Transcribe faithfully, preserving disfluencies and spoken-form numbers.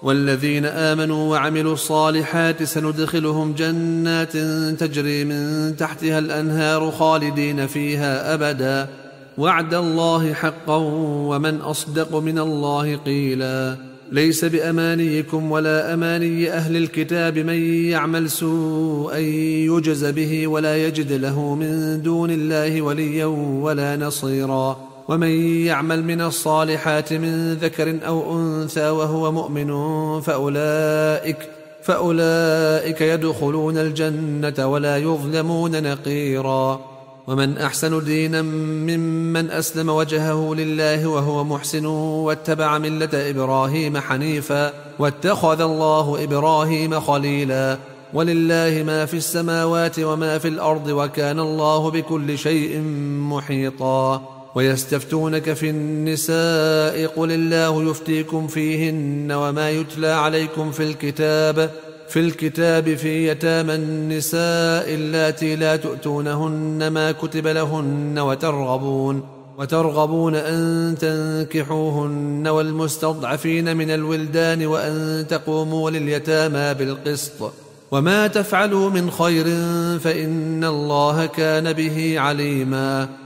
والذين آمنوا وعملوا الصالحات سندخلهم جنات تجري من تحتها الأنهار خالدين فيها أبدا وعد الله حقا ومن أصدق من الله قيلا ليس بأمانيكم ولا أماني أهل الكتاب من يعمل سوءا يجز به ولا يجد له من دون الله وليا ولا نصيرا ومن يعمل من الصالحات من ذكر أو أنثى وهو مؤمن فأولئك, فأولئك يدخلون الجنة ولا يظلمون نقيرا ومن أحسن دينا ممن أسلم وجهه لله وهو محسن واتبع ملة إبراهيم حنيفا واتخذ الله إبراهيم خليلا ولله ما في السماوات وما في الأرض وكان الله بكل شيء محيطا ويستفتونك في النساء قل الله يفتيكم فيهن وما يتلى عليكم في الكتاب في الكتاب في يتامى النساء اللاتي لا تؤتونهن ما كتب لهن وترغبون وترغبون أن تنكحوهن والمستضعفين من الولدان وأن تقوموا لليتامى بالقسط وما تفعلوا من خير فإن الله كان به عليما